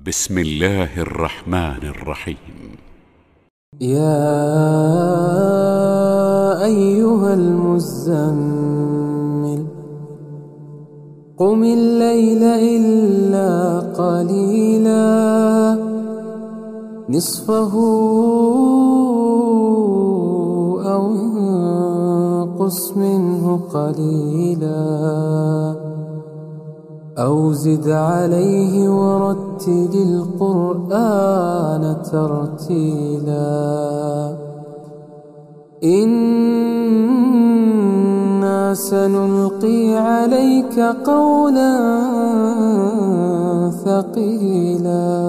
بسم الله الرحمن الرحيم. يا أيها المزمل قم الليل إلا قليلا نصفه أو انقص منه قليلا أو زد عليه ورتل القرآن ترتيلا إنا سنلقي عليك قولا ثقيلا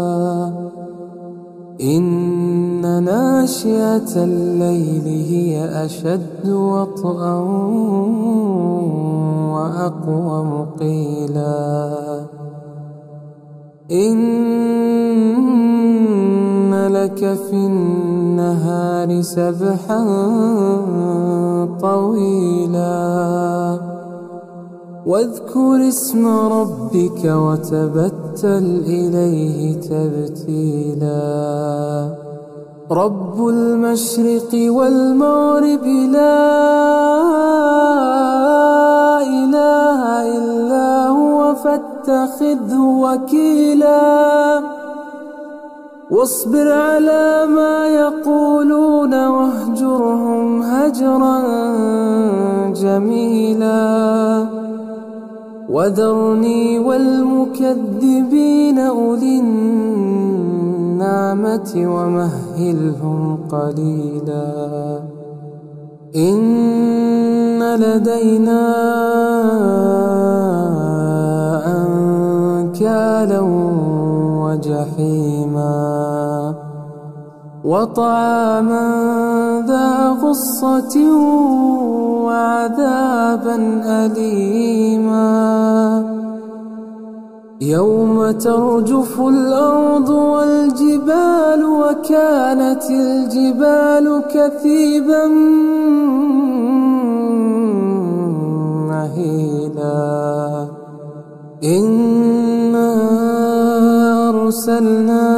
إن ناشئة الليل هي أشد وطئا وأقوم قيلا إن لك في النهار سبحا طويلا واذكر اسم ربك وتبتل إليه تبتيلا رب المشرق والمغرب لا إله إلا هو فاتخذه وكيلا واصبر على ما يقولون واهجرهم هجرا جميلا وذرني والمكذبين أولي النعمة ومهلهم قليلا إن لدينا أنكالا وجحيما وطعاما ذا غصة وعذابا أليما يوم ترجف الأرض والجبال وكانت الجبال كثيبا مهيلا إنا أرسلنا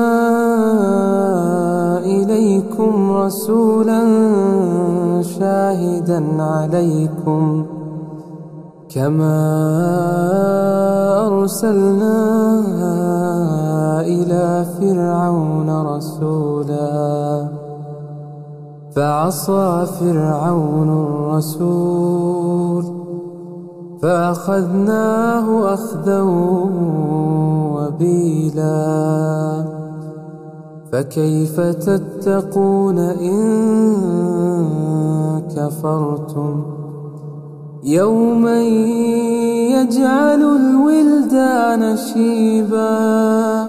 إليكم رسولا شاهدا عليكم كما أرسلنا إلى فرعون رسولا فعصى فرعون الرسول فأخذناه أخذا وبيلا فكيف تتقون إن كفرتم يوما يجعل الولدان شيبا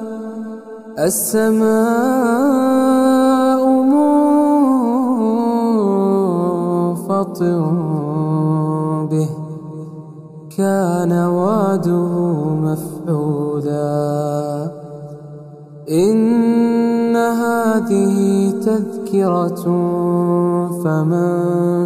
السماء منفطر به كان وعده مفعولا إن هذه تذكرة فمن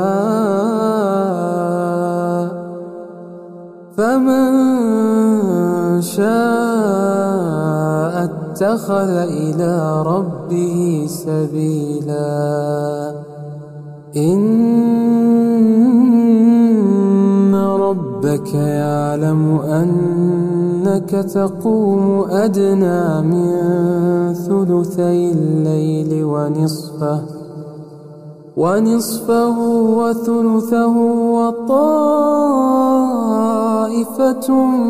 شاء اتخذ إلى ربه سبيلا إن ربك يعلم أنك تقوم أدنى من ثلثي الليل ونصفه وثلثه وطائفة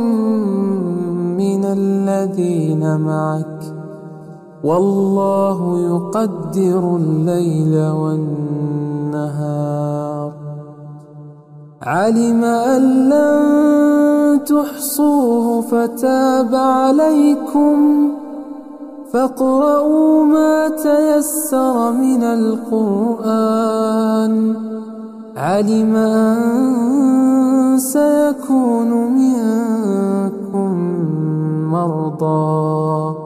من الذين معك والله يقدر الليل والنهار علم أن لن تحصوه فتاب عليكم فاقرؤوا ما تيسر من القرآن علم أن سيكون منكم مرضى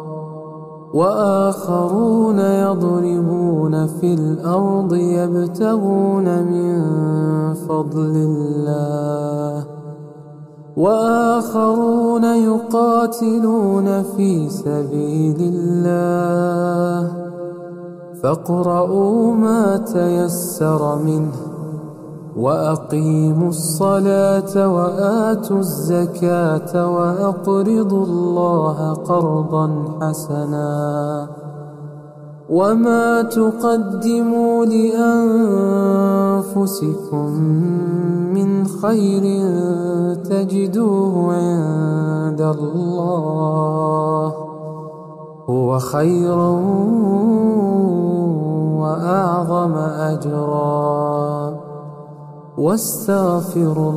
وآخرون يضربون في الأرض يبتغون من فضل الله وآخرون يقاتلون في سبيل الله فاقرؤوا ما تيسر منه وأقيموا الصلاة وآتوا الزكاة وأقرضوا الله قرضا حسنا وما تقدموا لأنفسكم من خير تجدوه عند الله هو خيرا وأعظم أجرا واستغفروا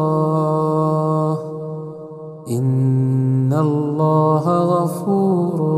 الله إن الله غفور